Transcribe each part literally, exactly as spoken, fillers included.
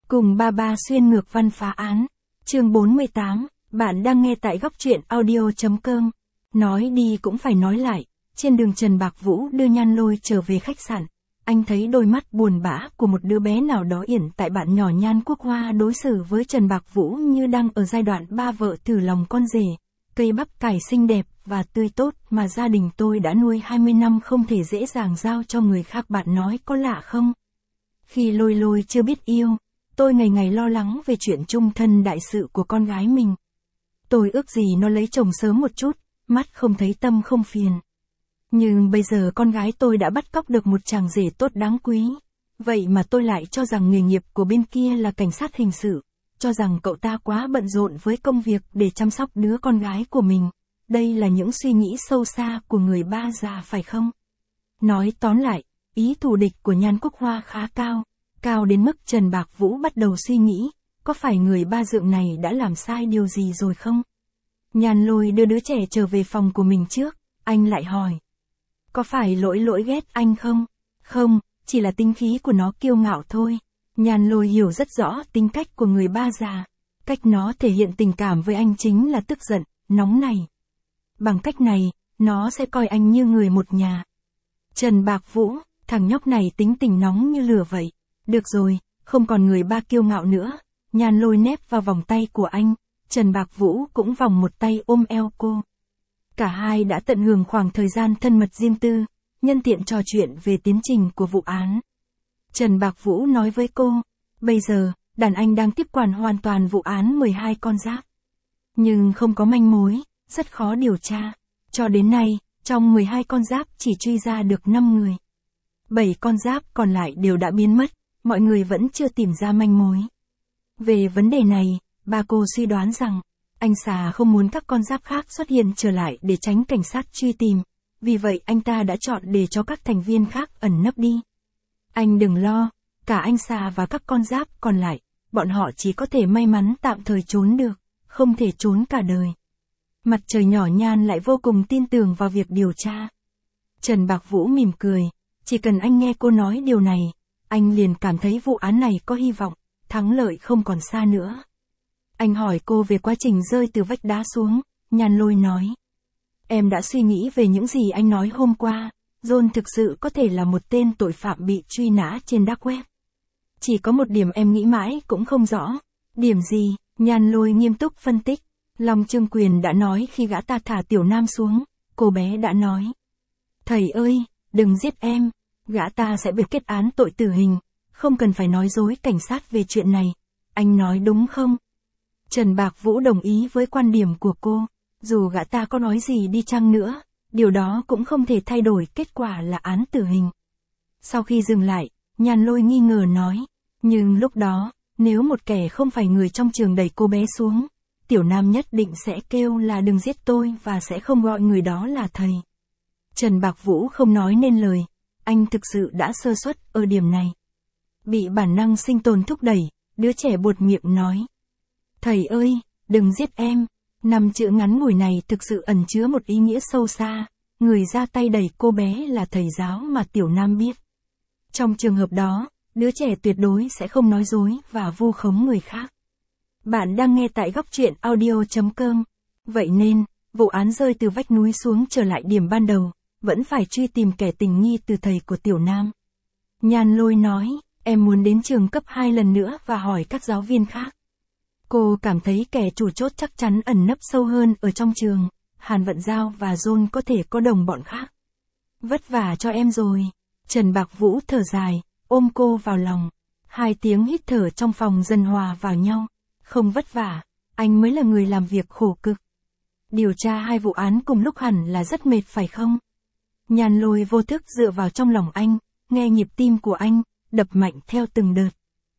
Cùng ba ba xuyên ngược văn phá án. Chương bốn mươi tám, bạn đang nghe tại góc truyện audio.com. Nói đi cũng phải nói lại, trên đường Trần Bạc Vũ đưa Nhan Lôi trở về khách sạn. Anh thấy đôi mắt buồn bã của một đứa bé nào đó yển tại bạn nhỏ Nhan Quốc Hoa đối xử với Trần Bạc Vũ như đang ở giai đoạn ba vợ thử lòng con rể. Cây bắp cải xinh đẹp và tươi tốt mà gia đình tôi đã nuôi hai mươi năm không thể dễ dàng giao cho người khác, bạn nói có lạ không? Khi Lôi Lôi chưa biết yêu, tôi ngày ngày lo lắng về chuyện chung thân đại sự của con gái mình. Tôi ước gì nó lấy chồng sớm một chút, mắt không thấy tâm không phiền. Nhưng bây giờ con gái tôi đã bắt cóc được một chàng rể tốt đáng quý. Vậy mà tôi lại cho rằng nghề nghiệp của bên kia là cảnh sát hình sự, cho rằng cậu ta quá bận rộn với công việc để chăm sóc đứa con gái của mình. Đây là những suy nghĩ sâu xa của người ba già phải không? Nói tóm lại, ý thù địch của Nhan Quốc Hoa khá cao, cao đến mức Trần Bạc Vũ bắt đầu suy nghĩ, có phải người ba dượng này đã làm sai điều gì rồi không? Nhan Lôi đưa đứa trẻ trở về phòng của mình trước, anh lại hỏi. Có phải lỗi lỗi ghét anh không? Không, chỉ là tính khí của nó kiêu ngạo thôi. Nhan Lôi hiểu rất rõ tính cách của người ba già. Cách nó thể hiện tình cảm với anh chính là tức giận, nóng này. Bằng cách này, nó sẽ coi anh như người một nhà. Trần Bạc Vũ, thằng nhóc này tính tình nóng như lửa vậy. Được rồi, không còn người ba kiêu ngạo nữa. Nhan Lôi nép vào vòng tay của anh, Trần Bạc Vũ cũng vòng một tay ôm eo cô. Cả hai đã tận hưởng khoảng thời gian thân mật riêng tư, nhân tiện trò chuyện về tiến trình của vụ án. Trần Bạc Vũ nói với cô, bây giờ, đàn anh đang tiếp quản hoàn toàn vụ án mười hai con giáp. Nhưng không có manh mối, rất khó điều tra. Cho đến nay, trong mười hai con giáp chỉ truy ra được năm người. bảy con giáp còn lại đều đã biến mất, mọi người vẫn chưa tìm ra manh mối. Về vấn đề này, bà cô suy đoán rằng, anh Xà không muốn các con giáp khác xuất hiện trở lại để tránh cảnh sát truy tìm. Vì vậy anh ta đã chọn để cho các thành viên khác ẩn nấp đi. Anh đừng lo, cả anh Xà và các con giáp còn lại, bọn họ chỉ có thể may mắn tạm thời trốn được, không thể trốn cả đời. Mặt trời nhỏ Nhan lại vô cùng tin tưởng vào việc điều tra. Trần Bạc Vũ mỉm cười, chỉ cần anh nghe cô nói điều này, anh liền cảm thấy vụ án này có hy vọng, thắng lợi không còn xa nữa. Anh hỏi cô về quá trình rơi từ vách đá xuống, Nhan Lôi nói. Em đã suy nghĩ về những gì anh nói hôm qua, John thực sự có thể là một tên tội phạm bị truy nã trên dark web. Chỉ có một điểm em nghĩ mãi cũng không rõ. Điểm gì? Nhan Lôi nghiêm túc phân tích. Long Trương Quyền đã nói khi gã ta thả Tiểu Nam xuống, cô bé đã nói. Thầy ơi, đừng giết em, gã ta sẽ bị kết án tội tử hình, không cần phải nói dối cảnh sát về chuyện này. Anh nói đúng không? Trần Bạc Vũ đồng ý với quan điểm của cô, dù gã ta có nói gì đi chăng nữa, điều đó cũng không thể thay đổi kết quả là án tử hình. Sau khi dừng lại, Nhan Lôi nghi ngờ nói, nhưng lúc đó, nếu một kẻ không phải người trong trường đẩy cô bé xuống, Tiểu Nam nhất định sẽ kêu là đừng giết tôi và sẽ không gọi người đó là thầy. Trần Bạc Vũ không nói nên lời, anh thực sự đã sơ suất ở điểm này. Bị bản năng sinh tồn thúc đẩy, đứa trẻ buột miệng nói. Thầy ơi, đừng giết em. Năm chữ ngắn ngủi này thực sự ẩn chứa một ý nghĩa sâu xa. Người ra tay đẩy cô bé là thầy giáo mà Tiểu Nam biết. Trong trường hợp đó, đứa trẻ tuyệt đối sẽ không nói dối và vu khống người khác. Bạn đang nghe tại góc truyện audio.com. Vậy nên, vụ án rơi từ vách núi xuống trở lại điểm ban đầu, vẫn phải truy tìm kẻ tình nghi từ thầy của Tiểu Nam. Nhan Lôi nói, em muốn đến trường cấp hai lần nữa và hỏi các giáo viên khác. Cô cảm thấy kẻ chủ chốt chắc chắn ẩn nấp sâu hơn ở trong trường, Hàn Vận Giao và John có thể có đồng bọn khác. Vất vả cho em rồi. Trần Bạc Vũ thở dài, ôm cô vào lòng. Hai tiếng hít thở trong phòng dần hòa vào nhau. Không vất vả, anh mới là người làm việc khổ cực. Điều tra hai vụ án cùng lúc hẳn là rất mệt phải không? Nhan Lôi vô thức dựa vào trong lòng anh, nghe nhịp tim của anh, đập mạnh theo từng đợt.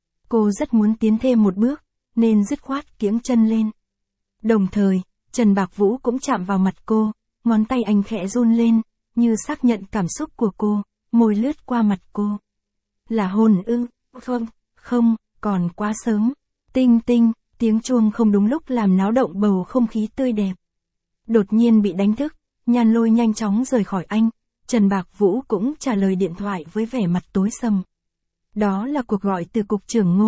Cô rất muốn tiến thêm một bước, nên dứt khoát kiễng chân lên. Đồng thời, Trần Bạc Vũ cũng chạm vào mặt cô, ngón tay anh khẽ run lên, như xác nhận cảm xúc của cô, môi lướt qua mặt cô. Là hôn ư? Không, không, còn quá sớm. Tinh tinh, tiếng chuông không đúng lúc làm náo động bầu không khí tươi đẹp. Đột nhiên bị đánh thức, Nhan Lôi nhanh chóng rời khỏi anh, Trần Bạc Vũ cũng trả lời điện thoại với vẻ mặt tối sầm. Đó là cuộc gọi từ cục trưởng Ngô,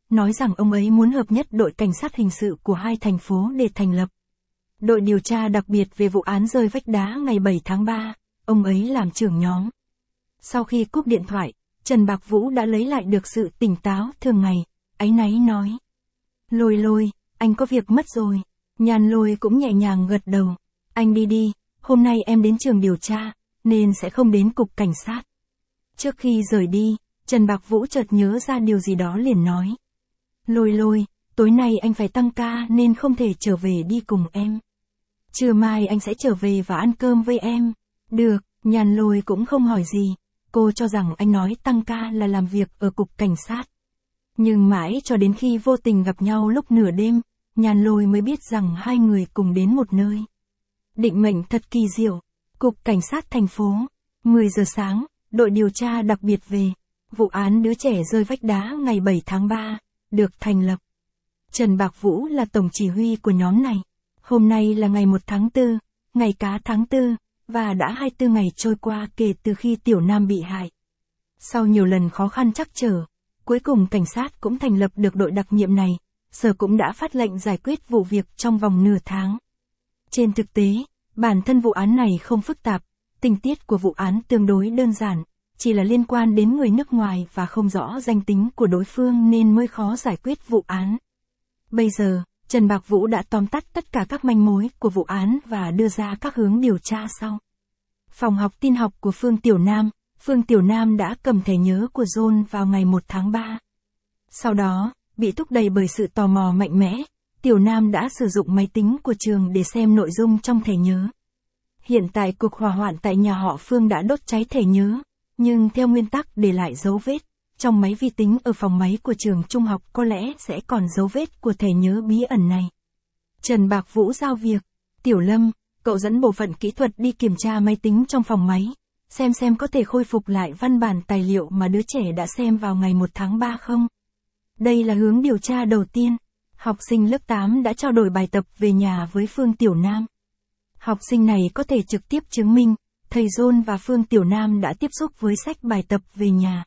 nói rằng ông ấy muốn hợp nhất đội cảnh sát hình sự của hai thành phố để thành lập đội điều tra đặc biệt về vụ án rơi vách đá ngày bảy tháng ba, ông ấy làm trưởng nhóm. Sau khi cúp điện thoại, Trần Bạc Vũ đã lấy lại được sự tỉnh táo thường ngày, áy náy nói. Lôi Lôi, anh có việc mất rồi. Nhan Lôi cũng nhẹ nhàng gật đầu. Anh đi đi, hôm nay em đến trường điều tra, nên sẽ không đến cục cảnh sát. Trước khi rời đi, Trần Bạc Vũ chợt nhớ ra điều gì đó liền nói. Lôi Lôi, tối nay anh phải tăng ca nên không thể trở về đi cùng em. Trưa mai anh sẽ trở về và ăn cơm với em. Được, Nhan Lôi cũng không hỏi gì. Cô cho rằng anh nói tăng ca là làm việc ở cục cảnh sát. Nhưng mãi cho đến khi vô tình gặp nhau lúc nửa đêm, Nhan Lôi mới biết rằng hai người cùng đến một nơi. Định mệnh thật kỳ diệu. Cục cảnh sát thành phố. mười giờ sáng, đội điều tra đặc biệt về vụ án đứa trẻ rơi vách đá ngày bảy tháng ba, được thành lập. Trần Bạc Vũ là tổng chỉ huy của nhóm này. Hôm nay là ngày một tháng tư, ngày cá tháng tư, và đã hai mươi tư ngày trôi qua kể từ khi Tiểu Nam bị hại. Sau nhiều lần khó khăn trắc trở, cuối cùng cảnh sát cũng thành lập được đội đặc nhiệm này, sở cũng đã phát lệnh giải quyết vụ việc trong vòng nửa tháng. Trên thực tế, bản thân vụ án này không phức tạp, tình tiết của vụ án tương đối đơn giản, chỉ là liên quan đến người nước ngoài và không rõ danh tính của đối phương nên mới khó giải quyết vụ án. Bây giờ, Trần Bạc Vũ đã tóm tắt tất cả các manh mối của vụ án và đưa ra các hướng điều tra sau. Phòng học tin học của Phương Tiểu Nam, Phương Tiểu Nam đã cầm thẻ nhớ của John vào ngày một tháng ba. Sau đó, bị thúc đẩy bởi sự tò mò mạnh mẽ, Tiểu Nam đã sử dụng máy tính của trường để xem nội dung trong thẻ nhớ. Hiện tại cuộc hỏa hoạn tại nhà họ Phương đã đốt cháy thẻ nhớ, nhưng theo nguyên tắc để lại dấu vết, trong máy vi tính ở phòng máy của trường trung học có lẽ sẽ còn dấu vết của thẻ nhớ bí ẩn này. Trần Bạc Vũ giao việc. Tiểu Lâm, cậu dẫn bộ phận kỹ thuật đi kiểm tra máy tính trong phòng máy, xem xem có thể khôi phục lại văn bản tài liệu mà đứa trẻ đã xem vào ngày một tháng ba không. Đây là hướng điều tra đầu tiên. Học sinh lớp tám đã trao đổi bài tập về nhà với Phương Tiểu Nam. Học sinh này có thể trực tiếp chứng minh, thầy John và Phương Tiểu Nam đã tiếp xúc với sách bài tập về nhà.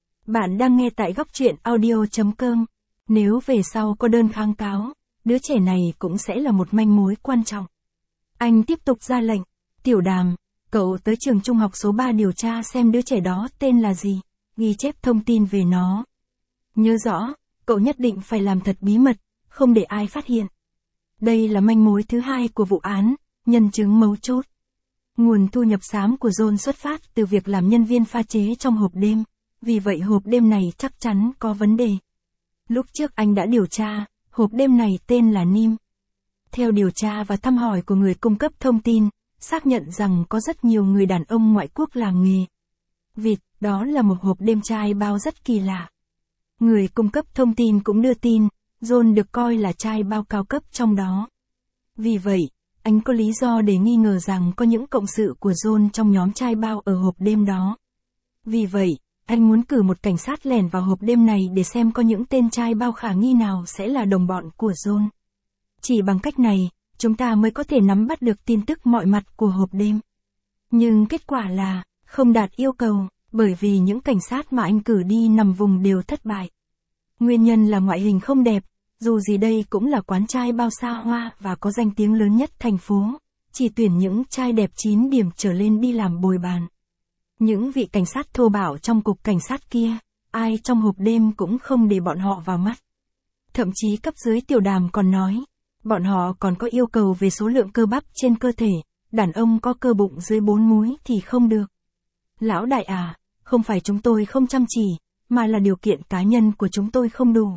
Bạn đang nghe tại góc truyện audio chấm com. Nếu về sau có đơn kháng cáo, đứa trẻ này cũng sẽ là một manh mối quan trọng. Anh tiếp tục ra lệnh. Tiểu Đàm, cậu tới trường trung học số ba điều tra xem đứa trẻ đó tên là gì, ghi chép thông tin về nó. Nhớ rõ, cậu nhất định phải làm thật bí mật, không để ai phát hiện. Đây là manh mối thứ hai của vụ án, nhân chứng mấu chốt. Nguồn thu nhập xám của John xuất phát từ việc làm nhân viên pha chế trong hộp đêm, vì vậy hộp đêm này chắc chắn có vấn đề. Lúc trước anh đã điều tra, hộp đêm này tên là Nim. Theo điều tra và thăm hỏi của người cung cấp thông tin, xác nhận rằng có rất nhiều người đàn ông ngoại quốc làm nghề vịt, đó là một hộp đêm trai bao rất kỳ lạ. Người cung cấp thông tin cũng đưa tin, John được coi là trai bao cao cấp trong đó. Vì vậy, anh có lý do để nghi ngờ rằng có những cộng sự của John trong nhóm trai bao ở hộp đêm đó. Vì vậy, anh muốn cử một cảnh sát lẻn vào hộp đêm này để xem có những tên trai bao khả nghi nào sẽ là đồng bọn của John. Chỉ bằng cách này, chúng ta mới có thể nắm bắt được tin tức mọi mặt của hộp đêm. Nhưng kết quả là, không đạt yêu cầu, bởi vì những cảnh sát mà anh cử đi nằm vùng đều thất bại. Nguyên nhân là ngoại hình không đẹp, dù gì đây cũng là quán trai bao xa hoa và có danh tiếng lớn nhất thành phố, chỉ tuyển những trai đẹp chín điểm trở lên đi làm bồi bàn. Những vị cảnh sát thô bạo trong cục cảnh sát kia, ai trong hộp đêm cũng không để bọn họ vào mắt. Thậm chí cấp dưới Tiểu Đàm còn nói, bọn họ còn có yêu cầu về số lượng cơ bắp trên cơ thể, đàn ông có cơ bụng dưới bốn múi thì không được. Lão đại à, không phải chúng tôi không chăm chỉ, mà là điều kiện cá nhân của chúng tôi không đủ.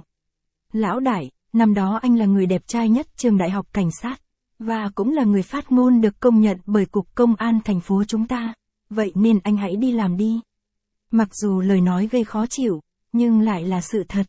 Lão đại, năm đó anh là người đẹp trai nhất trường đại học cảnh sát, và cũng là người phát ngôn được công nhận bởi Cục Công an thành phố chúng ta, vậy nên anh hãy đi làm đi. Mặc dù lời nói gây khó chịu, nhưng lại là sự thật.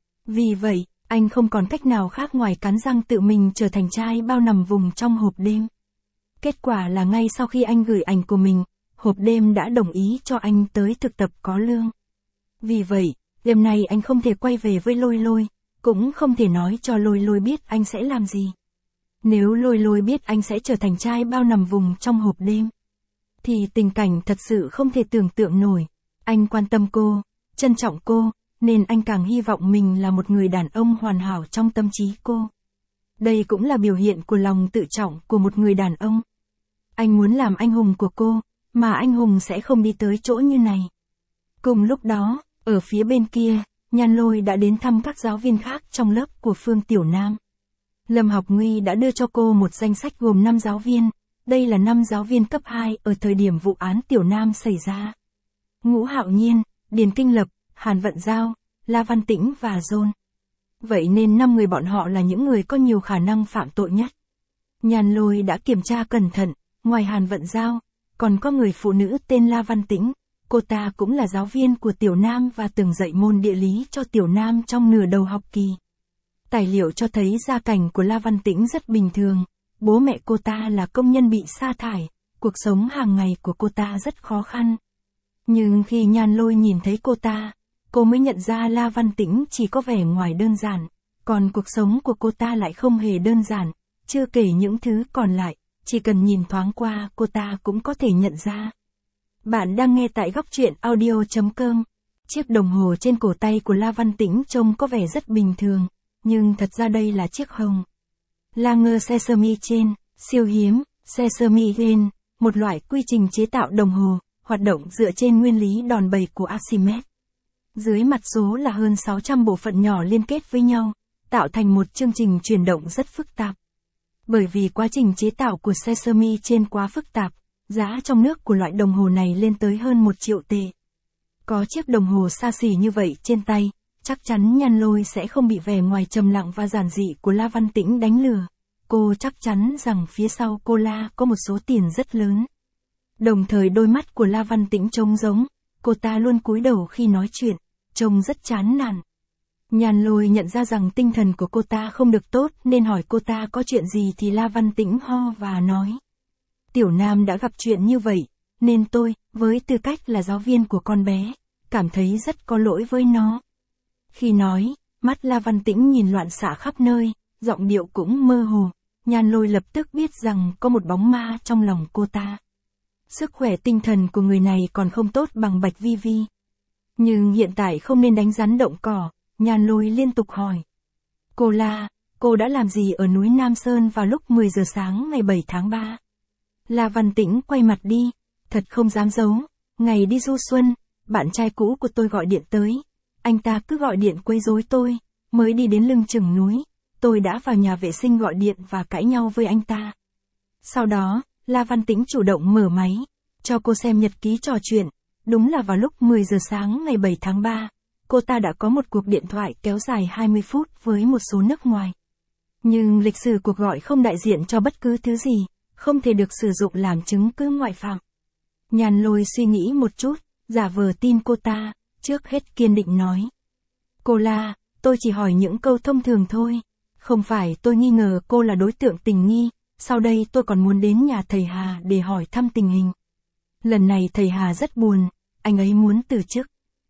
Vì vậy, anh không còn cách nào khác ngoài cắn răng tự mình trở thành trai bao nằm vùng trong hộp đêm. Kết quả là ngay sau khi anh gửi ảnh của mình, hộp đêm đã đồng ý cho anh tới thực tập có lương. Vì vậy, đêm nay anh không thể quay về với Lôi Lôi, cũng không thể nói cho Lôi Lôi biết anh sẽ làm gì. Nếu Lôi Lôi biết anh sẽ trở thành trai bao nằm vùng trong hộp đêm, thì tình cảnh thật sự không thể tưởng tượng nổi. Anh quan tâm cô, trân trọng cô, nên anh càng hy vọng mình là một người đàn ông hoàn hảo trong tâm trí cô. Đây cũng là biểu hiện của lòng tự trọng của một người đàn ông. Anh muốn làm anh hùng của cô, mà anh hùng sẽ không đi tới chỗ như này. Cùng lúc đó, ở phía bên kia, Nhan Lôi đã đến thăm các giáo viên khác trong lớp của Phương Tiểu Nam. Lâm Học Nguy đã đưa cho cô một danh sách gồm năm giáo viên, đây là năm giáo viên cấp hai ở thời điểm vụ án Tiểu Nam xảy ra. Ngũ Hạo Nhiên, Điền Kinh Lập, Hàn Vận Giao, La Văn Tĩnh và John. Vậy nên năm người bọn họ là những người có nhiều khả năng phạm tội nhất. Nhan Lôi đã kiểm tra cẩn thận, ngoài Hàn Vận Giao, còn có người phụ nữ tên La Văn Tĩnh. Cô ta cũng là giáo viên của Tiểu Nam và từng dạy môn địa lý cho Tiểu Nam trong nửa đầu học kỳ. Tài liệu cho thấy gia cảnh của La Văn Tĩnh rất bình thường, bố mẹ cô ta là công nhân bị sa thải, cuộc sống hàng ngày của cô ta rất khó khăn. Nhưng khi Nhan Lôi nhìn thấy cô ta, cô mới nhận ra La Văn Tĩnh chỉ có vẻ ngoài đơn giản, còn cuộc sống của cô ta lại không hề đơn giản, chưa kể những thứ còn lại, chỉ cần nhìn thoáng qua cô ta cũng có thể nhận ra. Bạn đang nghe tại góc truyện audio chấm com. Chiếc đồng hồ trên cổ tay của La Văn Tĩnh trông có vẻ rất bình thường, nhưng thật ra đây là chiếc hồng Lange Sesame Chain, siêu hiếm, Sesame Chain, một loại quy trình chế tạo đồng hồ, hoạt động dựa trên nguyên lý đòn bẩy của Archimedes. Dưới mặt số là hơn sáu trăm bộ phận nhỏ liên kết với nhau, tạo thành một chương trình chuyển động rất phức tạp. Bởi vì quá trình chế tạo của Sesame Chain quá phức tạp, giá trong nước của loại đồng hồ này lên tới hơn một triệu tệ. Có chiếc đồng hồ xa xỉ như vậy trên tay, chắc chắn Nhan Lôi sẽ không bị vẻ ngoài trầm lặng và giản dị của La Văn Tĩnh đánh lừa. Cô chắc chắn rằng phía sau cô La có một số tiền rất lớn. Đồng thời đôi mắt của La Văn Tĩnh trông giống, cô ta luôn cúi đầu khi nói chuyện, trông rất chán nản. Nhan Lôi nhận ra rằng tinh thần của cô ta không được tốt nên hỏi cô ta có chuyện gì thì La Văn Tĩnh ho và nói. Tiểu Nam đã gặp chuyện như vậy, nên tôi, với tư cách là giáo viên của con bé, cảm thấy rất có lỗi với nó. Khi nói, mắt La Văn Tĩnh nhìn loạn xạ khắp nơi, giọng điệu cũng mơ hồ. Nhan Lôi lập tức biết rằng có một bóng ma trong lòng cô ta. Sức khỏe tinh thần của người này còn không tốt bằng Bạch Vi Vi. Nhưng hiện tại không nên đánh rắn động cỏ, Nhan Lôi liên tục hỏi. Cô La, cô đã làm gì ở núi Nam Sơn vào lúc mười giờ sáng ngày bảy tháng ba? La Văn Tĩnh quay mặt đi, thật không dám giấu, ngày đi du xuân, bạn trai cũ của tôi gọi điện tới. Anh ta cứ gọi điện quấy rối tôi, mới đi đến lưng chừng núi, tôi đã vào nhà vệ sinh gọi điện và cãi nhau với anh ta. Sau đó, La Văn Tĩnh chủ động mở máy, cho cô xem nhật ký trò chuyện, đúng là vào lúc mười giờ sáng ngày bảy tháng ba, cô ta đã có một cuộc điện thoại kéo dài hai mươi phút với một số nước ngoài. Nhưng lịch sử cuộc gọi không đại diện cho bất cứ thứ gì, không thể được sử dụng làm chứng cứ ngoại phạm. Nhan Lôi suy nghĩ một chút, giả vờ tin cô ta, trước hết kiên định nói. Cô La, tôi chỉ hỏi những câu thông thường thôi, không phải tôi nghi ngờ cô là đối tượng tình nghi, sau đây tôi còn muốn đến nhà thầy Hà để hỏi thăm tình hình. Lần này thầy Hà rất buồn, anh ấy muốn từ chức.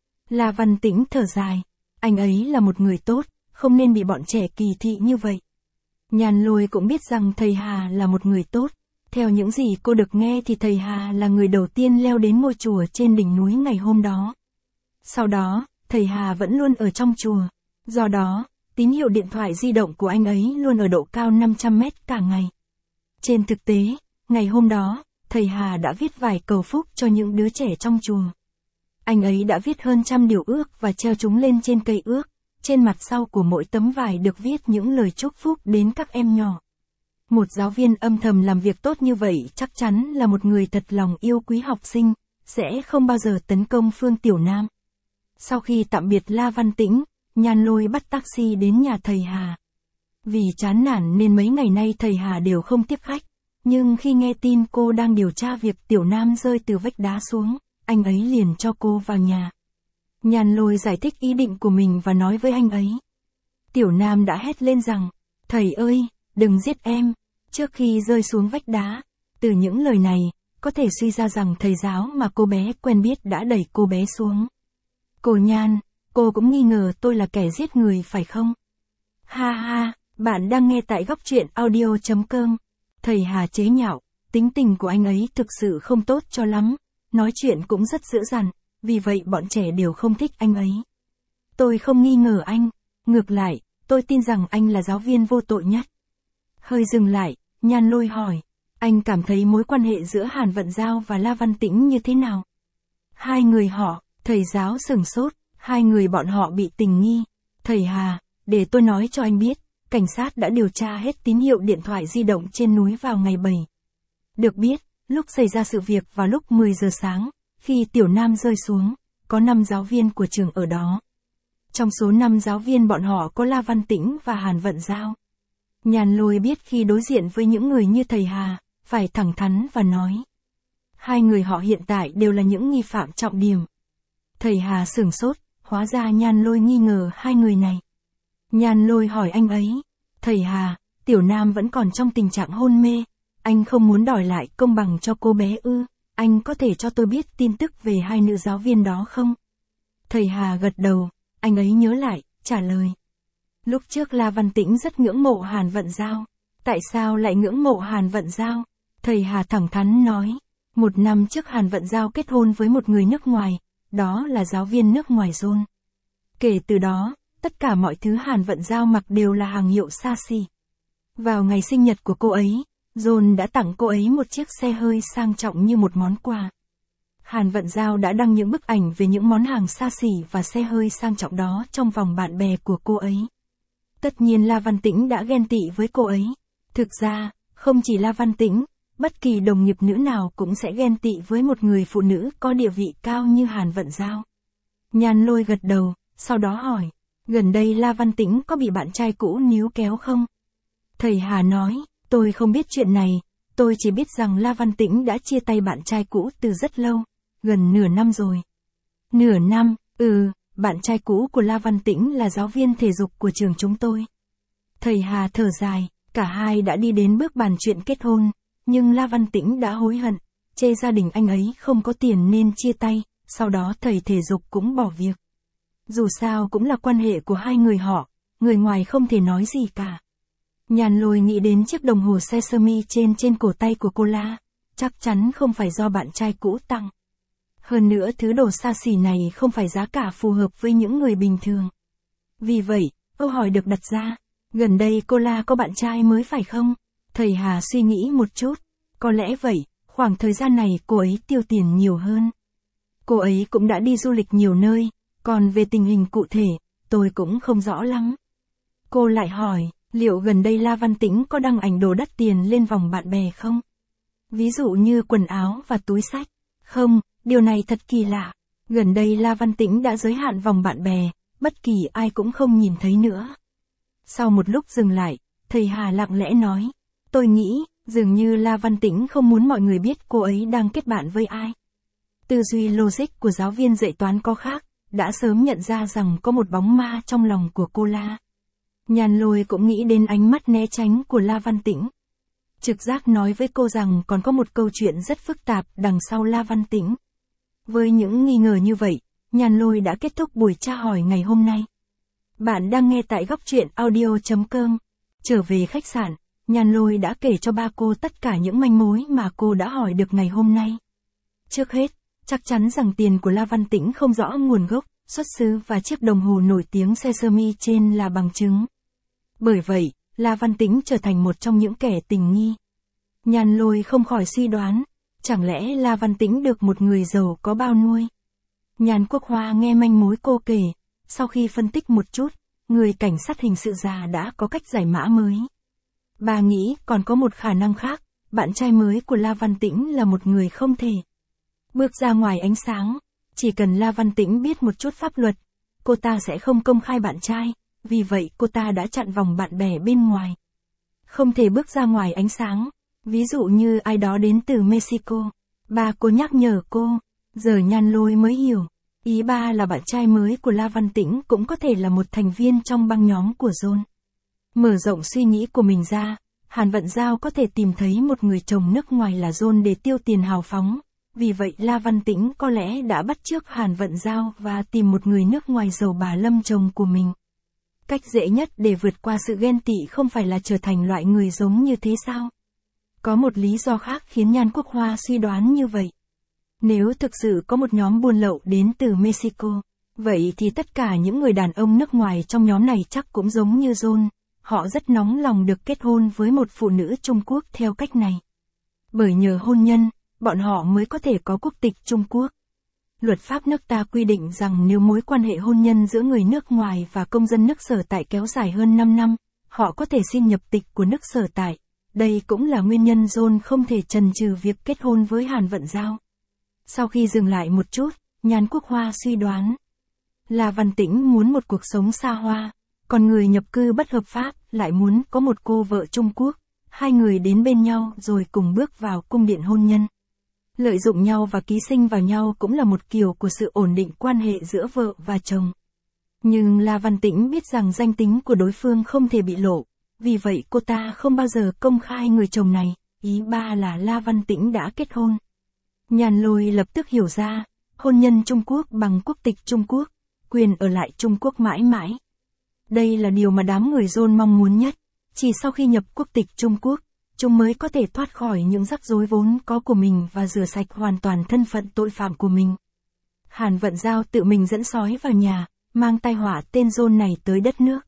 La Văn Tĩnh thở dài, anh ấy là một người tốt, không nên bị bọn trẻ kỳ thị như vậy. Nhan Lôi cũng biết rằng thầy Hà là một người tốt. Theo những gì cô được nghe thì thầy Hà là người đầu tiên leo đến ngôi chùa trên đỉnh núi ngày hôm đó. Sau đó, thầy Hà vẫn luôn ở trong chùa. Do đó, tín hiệu điện thoại di động của anh ấy luôn ở độ cao năm trăm mét cả ngày. Trên thực tế, ngày hôm đó, thầy Hà đã viết vài cầu phúc cho những đứa trẻ trong chùa. Anh ấy đã viết hơn trăm điều ước và treo chúng lên trên cây ước. Trên mặt sau của mỗi tấm vải được viết những lời chúc phúc đến các em nhỏ. Một giáo viên âm thầm làm việc tốt như vậy chắc chắn là một người thật lòng yêu quý học sinh, sẽ không bao giờ tấn công Phương Tiểu Nam. Sau khi tạm biệt La Văn Tĩnh, Nhan Lôi bắt taxi đến nhà thầy Hà. Vì chán nản nên mấy ngày nay thầy Hà đều không tiếp khách, nhưng khi nghe tin cô đang điều tra việc Tiểu Nam rơi từ vách đá xuống, anh ấy liền cho cô vào nhà. Nhan Lôi giải thích ý định của mình và nói với anh ấy. Tiểu Nam đã hét lên rằng, thầy ơi, đừng giết em. Trước khi rơi xuống vách đá, từ những lời này, có thể suy ra rằng thầy giáo mà cô bé quen biết đã đẩy cô bé xuống. Cô Nhan, cô cũng nghi ngờ tôi là kẻ giết người phải không? Ha ha, bạn đang nghe tại góc truyện audio chấm com. Thầy Hà chế nhạo, tính tình của anh ấy thực sự không tốt cho lắm, nói chuyện cũng rất dữ dằn, vì vậy bọn trẻ đều không thích anh ấy. Tôi không nghi ngờ anh, ngược lại, tôi tin rằng anh là giáo viên vô tội nhất. Hơi dừng lại, Nhan Lôi hỏi, anh cảm thấy mối quan hệ giữa Hàn Vận Giao và La Văn Tĩnh như thế nào? Hai người họ, thầy giáo sửng sốt, hai người bọn họ bị tình nghi. Thầy Hà, để tôi nói cho anh biết, cảnh sát đã điều tra hết tín hiệu điện thoại di động trên núi vào ngày bảy. Được biết, lúc xảy ra sự việc vào lúc mười giờ sáng, khi Tiểu Nam rơi xuống, có năm giáo viên của trường ở đó. Trong số năm giáo viên bọn họ có La Văn Tĩnh và Hàn Vận Giao. Nhan Lôi biết khi đối diện với những người như thầy Hà, phải thẳng thắn và nói. Hai người họ hiện tại đều là những nghi phạm trọng điểm. Thầy Hà sửng sốt, hóa ra Nhan Lôi nghi ngờ hai người này. Nhan Lôi hỏi anh ấy, thầy Hà, Tiểu Nam vẫn còn trong tình trạng hôn mê, anh không muốn đòi lại công bằng cho cô bé ư, anh có thể cho tôi biết tin tức về hai nữ giáo viên đó không? Thầy Hà gật đầu, anh ấy nhớ lại, trả lời. Lúc trước La Văn Tĩnh rất ngưỡng mộ Hàn Vận Giao. Tại sao lại ngưỡng mộ Hàn Vận Giao? Thầy Hà thẳng thắn nói, một năm trước Hàn Vận Giao kết hôn với một người nước ngoài, đó là giáo viên nước ngoài John. Kể từ đó, tất cả mọi thứ Hàn Vận Giao mặc đều là hàng hiệu xa xỉ. Vào ngày sinh nhật của cô ấy, John đã tặng cô ấy một chiếc xe hơi sang trọng như một món quà. Hàn Vận Giao đã đăng những bức ảnh về những món hàng xa xỉ và xe hơi sang trọng đó trong vòng bạn bè của cô ấy. Tất nhiên La Văn Tĩnh đã ghen tị với cô ấy. Thực ra, không chỉ La Văn Tĩnh, bất kỳ đồng nghiệp nữ nào cũng sẽ ghen tị với một người phụ nữ có địa vị cao như Hàn Vận Giao. Nhan Lôi gật đầu, sau đó hỏi, gần đây La Văn Tĩnh có bị bạn trai cũ níu kéo không? Thầy Hà nói, tôi không biết chuyện này, tôi chỉ biết rằng La Văn Tĩnh đã chia tay bạn trai cũ từ rất lâu, gần nửa năm rồi. Nửa năm, ừ, bạn trai cũ của La Văn Tĩnh là giáo viên thể dục của trường chúng tôi. Thầy Hà thở dài, cả hai đã đi đến bước bàn chuyện kết hôn, nhưng La Văn Tĩnh đã hối hận, chê gia đình anh ấy không có tiền nên chia tay, sau đó thầy thể dục cũng bỏ việc. Dù sao cũng là quan hệ của hai người họ, người ngoài không thể nói gì cả. Nhan Lôi nghĩ đến chiếc đồng hồ Sesame trên trên cổ tay của cô La, chắc chắn không phải do bạn trai cũ tặng. Hơn nữa thứ đồ xa xỉ này không phải giá cả phù hợp với những người bình thường. Vì vậy, câu hỏi được đặt ra, gần đây cô La có bạn trai mới phải không? Thầy Hà suy nghĩ một chút, có lẽ vậy, khoảng thời gian này cô ấy tiêu tiền nhiều hơn. Cô ấy cũng đã đi du lịch nhiều nơi, còn về tình hình cụ thể, tôi cũng không rõ lắm. Cô lại hỏi, liệu gần đây La Văn Tĩnh có đăng ảnh đồ đắt tiền lên vòng bạn bè không? Ví dụ như quần áo và túi xách. Không, điều này thật kỳ lạ. Gần đây La Văn Tĩnh đã giới hạn vòng bạn bè, bất kỳ ai cũng không nhìn thấy nữa. Sau một lúc dừng lại, thầy Hà lặng lẽ nói, tôi nghĩ, dường như La Văn Tĩnh không muốn mọi người biết cô ấy đang kết bạn với ai. Tư duy logic của giáo viên dạy toán có khác, đã sớm nhận ra rằng có một bóng ma trong lòng của cô La. Nhan Lôi cũng nghĩ đến ánh mắt né tránh của La Văn Tĩnh. Trực giác nói với cô rằng còn có một câu chuyện rất phức tạp đằng sau La Văn Tĩnh. Với những nghi ngờ như vậy, Nhan Lôi đã kết thúc buổi tra hỏi ngày hôm nay. Bạn đang nghe tại góc truyện audio chấm com. Trở về khách sạn, Nhan Lôi đã kể cho ba cô tất cả những manh mối mà cô đã hỏi được ngày hôm nay. Trước hết, chắc chắn rằng tiền của La Văn Tĩnh không rõ nguồn gốc, xuất xứ và chiếc đồng hồ nổi tiếng Sesame trên là bằng chứng. Bởi vậy, La Văn Tĩnh trở thành một trong những kẻ tình nghi. Nhan Lôi không khỏi suy đoán, chẳng lẽ La Văn Tĩnh được một người giàu có bao nuôi? Nhan Quốc Hoa nghe manh mối cô kể, sau khi phân tích một chút, người cảnh sát hình sự già đã có cách giải mã mới. Bà nghĩ còn có một khả năng khác, bạn trai mới của La Văn Tĩnh là một người không thể bước ra ngoài ánh sáng. Chỉ cần La Văn Tĩnh biết một chút pháp luật, cô ta sẽ không công khai bạn trai, vì vậy cô ta đã chặn vòng bạn bè bên ngoài. Không thể bước ra ngoài ánh sáng, ví dụ như ai đó đến từ Mexico. Ba cô nhắc nhở cô, giờ Nhan Lôi mới hiểu. Ý ba là bạn trai mới của La Văn Tĩnh cũng có thể là một thành viên trong băng nhóm của John. Mở rộng suy nghĩ của mình ra, Hàn Vận Giao có thể tìm thấy một người chồng nước ngoài là John để tiêu tiền hào phóng. Vì vậy La Văn Tĩnh có lẽ đã bắt chước Hàn Vận Giao và tìm một người nước ngoài giàu bà lâm chồng của mình. Cách dễ nhất để vượt qua sự ghen tị không phải là trở thành loại người giống như thế sao? Có một lý do khác khiến Nhan Quốc Hoa suy đoán như vậy. Nếu thực sự có một nhóm buôn lậu đến từ Mexico, Vậy thì tất cả những người đàn ông nước ngoài trong nhóm này chắc cũng giống như John, họ rất nóng lòng được kết hôn với một phụ nữ Trung Quốc theo cách này. Bởi nhờ hôn nhân, bọn họ mới có thể có quốc tịch Trung Quốc. Luật pháp nước ta quy định rằng nếu mối quan hệ hôn nhân giữa người nước ngoài và công dân nước sở tại kéo dài hơn năm năm, họ có thể xin nhập tịch của nước sở tại. Đây cũng là nguyên nhân John không thể chần chừ việc kết hôn với Hàn Vận Giao. Sau khi dừng lại một chút, Nhan Quốc Hoa suy đoán. La Văn Tĩnh muốn một cuộc sống xa hoa, còn người nhập cư bất hợp pháp lại muốn có một cô vợ Trung Quốc. Hai người đến bên nhau rồi cùng bước vào cung điện hôn nhân. Lợi dụng nhau và ký sinh vào nhau cũng là một kiểu của sự ổn định quan hệ giữa vợ và chồng. Nhưng La Văn Tĩnh biết rằng danh tính của đối phương không thể bị lộ, vì vậy cô ta không bao giờ công khai người chồng này, ý ba là La Văn Tĩnh đã kết hôn. Nhan Lôi lập tức hiểu ra, hôn nhân Trung Quốc bằng quốc tịch Trung Quốc, quyền ở lại Trung Quốc mãi mãi. Đây là điều mà đám người John mong muốn nhất, chỉ sau khi nhập quốc tịch Trung Quốc, chúng mới có thể thoát khỏi những rắc rối vốn có của mình và rửa sạch hoàn toàn thân phận tội phạm của mình. Hàn Vận Giao tự mình dẫn sói vào nhà, mang tai họa tên John này tới đất nước.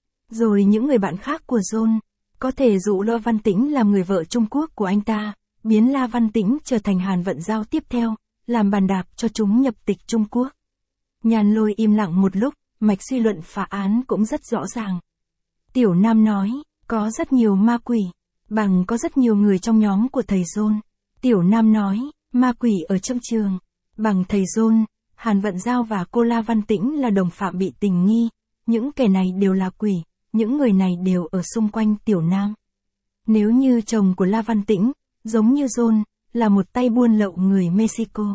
Rồi những người bạn khác của John, có thể dụ La Văn Tĩnh làm người vợ Trung Quốc của anh ta, biến La Văn Tĩnh trở thành Hàn Vận Giao tiếp theo, làm bàn đạp cho chúng nhập tịch Trung Quốc. Nhan Lôi im lặng một lúc, mạch suy luận phá án cũng rất rõ ràng. Tiểu Nam nói, có rất nhiều ma quỷ, bằng có rất nhiều người trong nhóm của thầy John. Tiểu Nam nói, ma quỷ ở trong trường, bằng thầy John, Hàn Vận Giao và cô La Văn Tĩnh là đồng phạm bị tình nghi, những kẻ này đều là quỷ, những người này đều ở xung quanh Tiểu Nam. Nếu như chồng của La Văn Tĩnh, giống như John, là một tay buôn lậu người Mexico.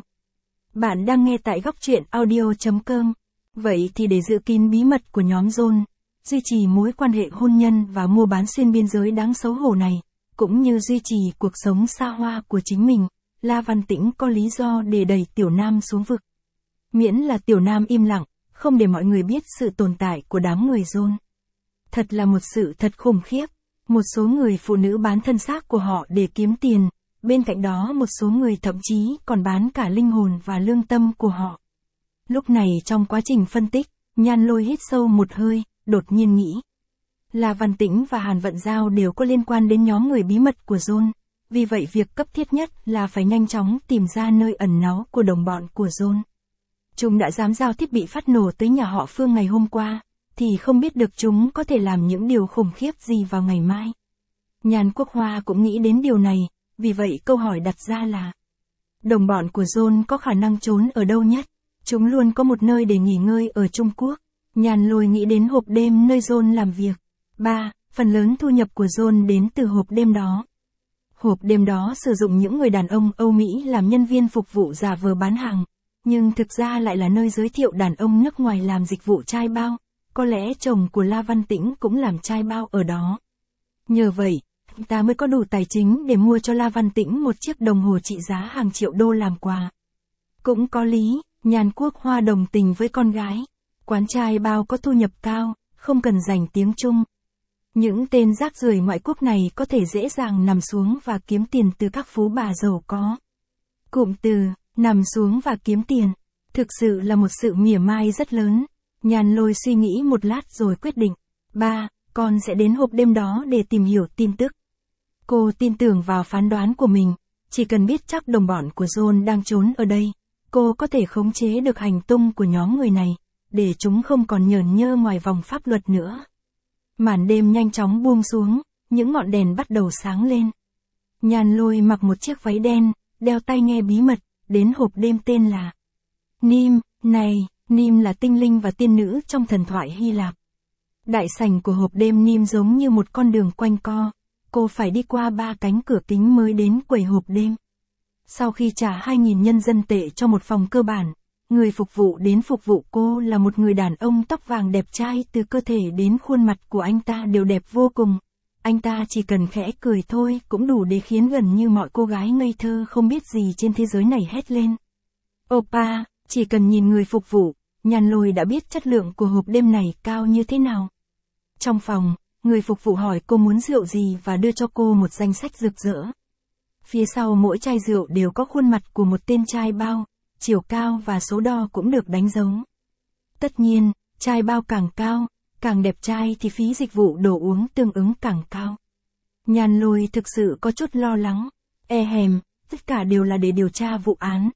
Bạn đang nghe tại góc truyện audio chấm com. Vậy thì để giữ kín bí mật của nhóm John, duy trì mối quan hệ hôn nhân và mua bán xuyên biên giới đáng xấu hổ này, cũng như duy trì cuộc sống xa hoa của chính mình, La Văn Tĩnh có lý do để đẩy Tiểu Nam xuống vực. Miễn là Tiểu Nam im lặng, không để mọi người biết sự tồn tại của đám người John. Thật là một sự thật khủng khiếp, một số người phụ nữ bán thân xác của họ để kiếm tiền, bên cạnh đó một số người thậm chí còn bán cả linh hồn và lương tâm của họ. Lúc này trong quá trình phân tích, Nhan Lôi hít sâu một hơi, đột nhiên nghĩ. La Văn Tĩnh và Hàn Vận Giao đều có liên quan đến nhóm người bí mật của John, vì vậy việc cấp thiết nhất là phải nhanh chóng tìm ra nơi ẩn náu của đồng bọn của John. Chúng đã dám giao thiết bị phát nổ tới nhà họ Phương ngày hôm qua, thì không biết được chúng có thể làm những điều khủng khiếp gì vào ngày mai. Nhan Quốc Hoa cũng nghĩ đến điều này, vì vậy câu hỏi đặt ra là đồng bọn của John có khả năng trốn ở đâu nhất? Chúng luôn có một nơi để nghỉ ngơi ở Trung Quốc. Nhan Lôi nghĩ đến hộp đêm nơi John làm việc. ba. Phần lớn thu nhập của John đến từ hộp đêm đó. Hộp đêm đó sử dụng những người đàn ông Âu Mỹ làm nhân viên phục vụ giả vờ bán hàng, nhưng thực ra lại là nơi giới thiệu đàn ông nước ngoài làm dịch vụ trai bao. Có lẽ chồng của La Văn Tĩnh cũng làm trai bao ở đó. Nhờ vậy, ta mới có đủ tài chính để mua cho La Văn Tĩnh một chiếc đồng hồ trị giá hàng triệu đô làm quà. Cũng có lý, Nhan Quốc Hoa đồng tình với con gái. Quán trai bao có thu nhập cao, không cần dành tiếng Trung. Những tên rác rưởi ngoại quốc này có thể dễ dàng nằm xuống và kiếm tiền từ các phú bà giàu có. Cụm từ, nằm xuống và kiếm tiền, thực sự là một sự mỉa mai rất lớn. Nhan Lôi suy nghĩ một lát rồi quyết định. ba. Con sẽ đến hộp đêm đó để tìm hiểu tin tức. Cô tin tưởng vào phán đoán của mình, chỉ cần biết chắc đồng bọn của John đang trốn ở đây, cô có thể khống chế được hành tung của nhóm người này, để chúng không còn nhởn nhơ ngoài vòng pháp luật nữa. Màn đêm nhanh chóng buông xuống, những ngọn đèn bắt đầu sáng lên. Nhan Lôi mặc một chiếc váy đen, đeo tai nghe bí mật, đến hộp đêm tên là Nim. Này, Nim là tinh linh và tiên nữ trong thần thoại Hy Lạp. Đại sảnh của hộp đêm Nim giống như một con đường quanh co, cô phải đi qua ba cánh cửa kính mới đến quầy hộp đêm. Sau khi trả hai nghìn nhân dân tệ cho một phòng cơ bản, người phục vụ đến phục vụ cô là một người đàn ông tóc vàng đẹp trai, từ cơ thể đến khuôn mặt của anh ta đều đẹp vô cùng. Anh ta chỉ cần khẽ cười thôi cũng đủ để khiến gần như mọi cô gái ngây thơ không biết gì trên thế giới này hét lên. Opa, chỉ cần nhìn người phục vụ, Nhan Lôi đã biết chất lượng của hộp đêm này cao như thế nào. Trong phòng, người phục vụ hỏi cô muốn rượu gì và đưa cho cô một danh sách rực rỡ. Phía sau mỗi chai rượu đều có khuôn mặt của một tên trai bao, chiều cao và số đo cũng được đánh dấu. Tất nhiên, chai bao càng cao, càng đẹp trai thì phí dịch vụ đồ uống tương ứng càng cao. Nhan Lôi thực sự có chút lo lắng, e hèm, tất cả đều là để điều tra vụ án.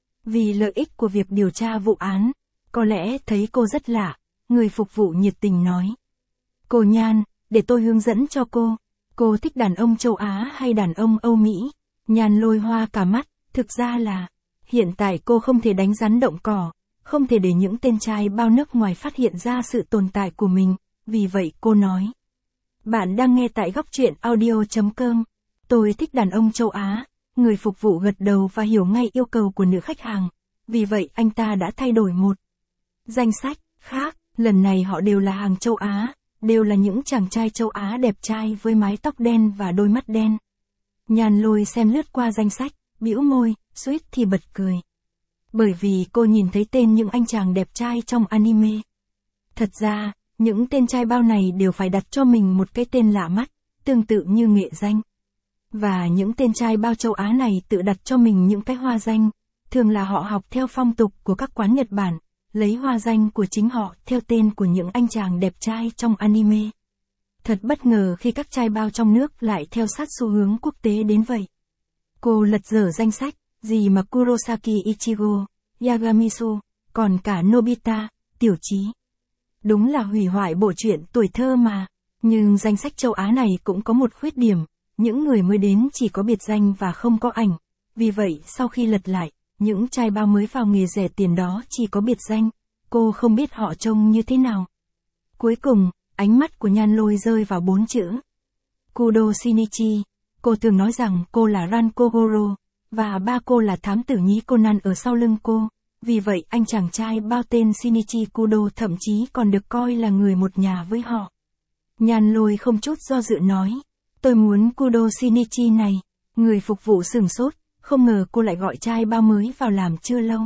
Vì lợi ích của việc điều tra vụ án, có lẽ thấy cô rất lạ, người phục vụ nhiệt tình nói. Cô Nhan, để tôi hướng dẫn cho cô. Cô thích đàn ông châu Á hay đàn ông Âu Mỹ? Nhan Lôi hoa cả mắt, thực ra là, hiện tại cô không thể đánh rắn động cỏ, không thể để những tên trai bao nước ngoài phát hiện ra sự tồn tại của mình, vì vậy cô nói. Bạn đang nghe tại góc truyện audio chấm com. Tôi thích đàn ông châu Á. Người phục vụ gật đầu và hiểu ngay yêu cầu của nữ khách hàng, vì vậy anh ta đã thay đổi một danh sách khác, lần này họ đều là hàng châu Á, đều là những chàng trai châu Á đẹp trai với mái tóc đen và đôi mắt đen. Nhan Lôi xem lướt qua danh sách, bĩu môi, suýt thì bật cười. Bởi vì cô nhìn thấy tên những anh chàng đẹp trai trong anime. Thật ra, những tên trai bao này đều phải đặt cho mình một cái tên lạ mắt, tương tự như nghệ danh. Và những tên trai bao châu Á này tự đặt cho mình những cái hoa danh, thường là họ học theo phong tục của các quán Nhật Bản, lấy hoa danh của chính họ theo tên của những anh chàng đẹp trai trong anime. Thật bất ngờ khi các trai bao trong nước lại theo sát xu hướng quốc tế đến vậy. Cô lật dở danh sách, gì mà Kurosaki Ichigo, Yagamisu, còn cả Nobita, Tiểu Chí. Đúng là hủy hoại bộ truyện tuổi thơ mà. Nhưng danh sách châu Á này cũng có một khuyết điểm, những người mới đến chỉ có biệt danh và không có ảnh. Vì vậy sau khi lật lại, những trai bao mới vào nghề rẻ tiền đó chỉ có biệt danh, cô không biết họ trông như thế nào. Cuối cùng, ánh mắt của Nhan Lôi rơi vào bốn chữ. Kudo Shinichi. Cô thường nói rằng cô là Ran Kogoro, và ba cô là thám tử nhí Conan ở sau lưng cô. Vì vậy anh chàng trai bao tên Shinichi Kudo thậm chí còn được coi là người một nhà với họ. Nhan Lôi không chút do dự nói. Tôi muốn Kudo Shinichi này. Người phục vụ sửng sốt, không ngờ cô lại gọi trai bao mới vào làm chưa lâu.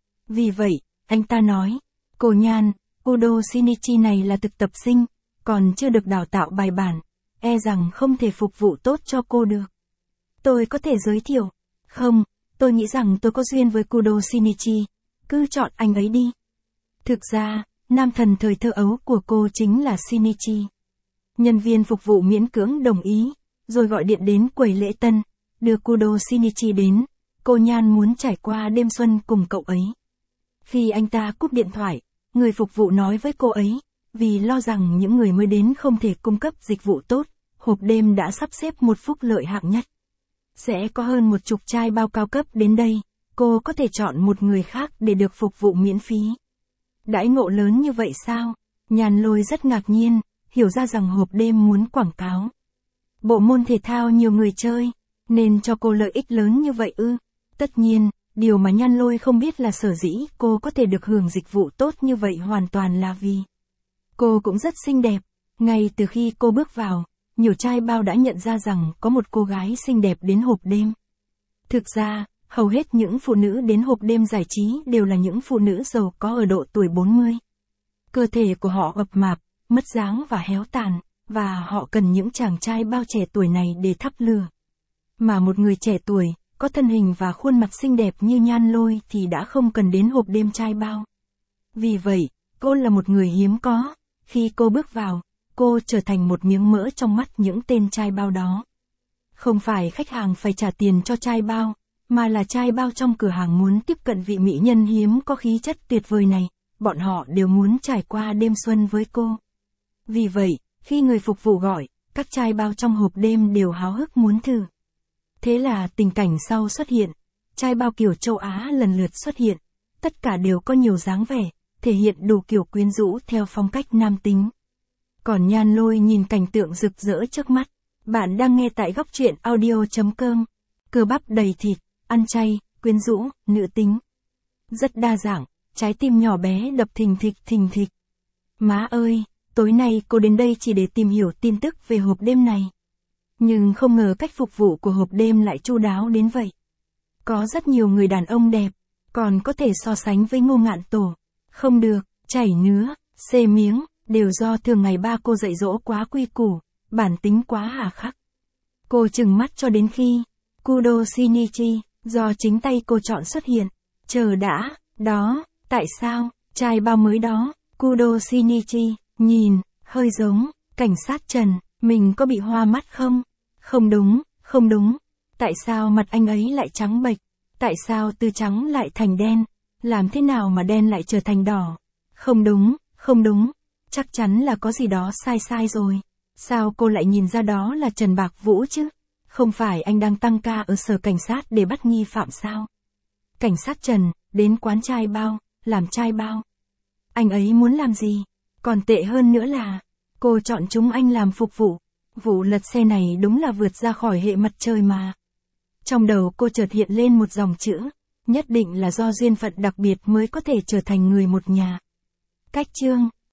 Vì vậy, anh ta nói. Cô Nhan, Kudo Shinichi này là thực tập sinh, còn chưa được đào tạo bài bản. E rằng không thể phục vụ tốt cho cô được. Tôi có thể giới thiệu. Không, tôi nghĩ rằng tôi có duyên với Kudo Shinichi. Cứ chọn anh ấy đi. Thực ra, nam thần thời thơ ấu của cô chính là Shinichi. Nhân viên phục vụ miễn cưỡng đồng ý, rồi gọi điện đến quầy lễ tân, đưa Kudo Shinichi đến. Cô Nhan muốn trải qua đêm xuân cùng cậu ấy. Khi anh ta cúp điện thoại, người phục vụ nói với cô ấy, vì lo rằng những người mới đến không thể cung cấp dịch vụ tốt, hộp đêm đã sắp xếp một phúc lợi hạng nhất. Sẽ có hơn một chục trai bao cao cấp đến đây, cô có thể chọn một người khác để được phục vụ miễn phí. Đãi ngộ lớn như vậy sao? Nhan Lôi rất ngạc nhiên, hiểu ra rằng hộp đêm muốn quảng cáo. Bộ môn thể thao nhiều người chơi, nên cho cô lợi ích lớn như vậy ư? Tất nhiên, điều mà Nhan Lôi không biết là sở dĩ cô có thể được hưởng dịch vụ tốt như vậy hoàn toàn là vì cô cũng rất xinh đẹp. Ngay từ khi cô bước vào, nhiều trai bao đã nhận ra rằng có một cô gái xinh đẹp đến hộp đêm. Thực ra, hầu hết những phụ nữ đến hộp đêm giải trí đều là những phụ nữ giàu có ở độ tuổi bốn mươi. Cơ thể của họ mập mạp, mất dáng và héo tàn, và họ cần những chàng trai bao trẻ tuổi này để thắp lửa. Mà một người trẻ tuổi, có thân hình và khuôn mặt xinh đẹp như Nhan Lôi thì đã không cần đến hộp đêm trai bao. Vì vậy, cô là một người hiếm có. Khi cô bước vào, cô trở thành một miếng mỡ trong mắt những tên trai bao đó. Không phải khách hàng phải trả tiền cho trai bao, mà là trai bao trong cửa hàng muốn tiếp cận vị mỹ nhân hiếm có khí chất tuyệt vời này, bọn họ đều muốn trải qua đêm xuân với cô. Vì vậy, khi người phục vụ gọi, các trai bao trong hộp đêm đều háo hức muốn thử. Thế là tình cảnh sau xuất hiện, trai bao kiểu châu Á lần lượt xuất hiện, tất cả đều có nhiều dáng vẻ, thể hiện đủ kiểu quyến rũ theo phong cách nam tính. Còn Nhan Lôi nhìn cảnh tượng rực rỡ trước mắt. Bạn đang nghe tại góc truyện audio chấm com. Cơ bắp đầy thịt, ăn chay, quyến rũ, nữ tính. Rất đa dạng, trái tim nhỏ bé đập thình thịch thình thịch. Má ơi, tối nay cô đến đây chỉ để tìm hiểu tin tức về hộp đêm này. Nhưng không ngờ cách phục vụ của hộp đêm lại chu đáo đến vậy. Có rất nhiều người đàn ông đẹp, còn có thể so sánh với Ngô Ngạn Tổ. Không được, chảy nứa, xê miếng, đều do thường ngày ba cô dạy dỗ quá quy củ, bản tính quá hà khắc. Cô chừng mắt cho đến khi Kudo Shinichi do chính tay cô chọn xuất hiện. Chờ đã, đó, tại sao? Trai bao mới đó, Kudo Shinichi, nhìn, hơi giống, cảnh sát Trần, mình có bị hoa mắt không? Không đúng, không đúng. Tại sao mặt anh ấy lại trắng bệch? Tại sao từ trắng lại thành đen? Làm thế nào mà đen lại trở thành đỏ? Không đúng, không đúng. Chắc chắn là có gì đó sai sai rồi. Sao cô lại nhìn ra đó là Trần Bạc Vũ chứ? Không phải anh đang tăng ca ở sở cảnh sát để bắt nghi phạm sao? Cảnh sát Trần, đến quán trai bao, làm trai bao. Anh ấy muốn làm gì? Còn tệ hơn nữa là, cô chọn chúng anh làm phục vụ. Vụ lật xe này đúng là vượt ra khỏi hệ mặt trời mà. Trong đầu cô chợt hiện lên một dòng chữ, nhất định là do duyên phận đặc biệt mới có thể trở thành người một nhà. Cách chương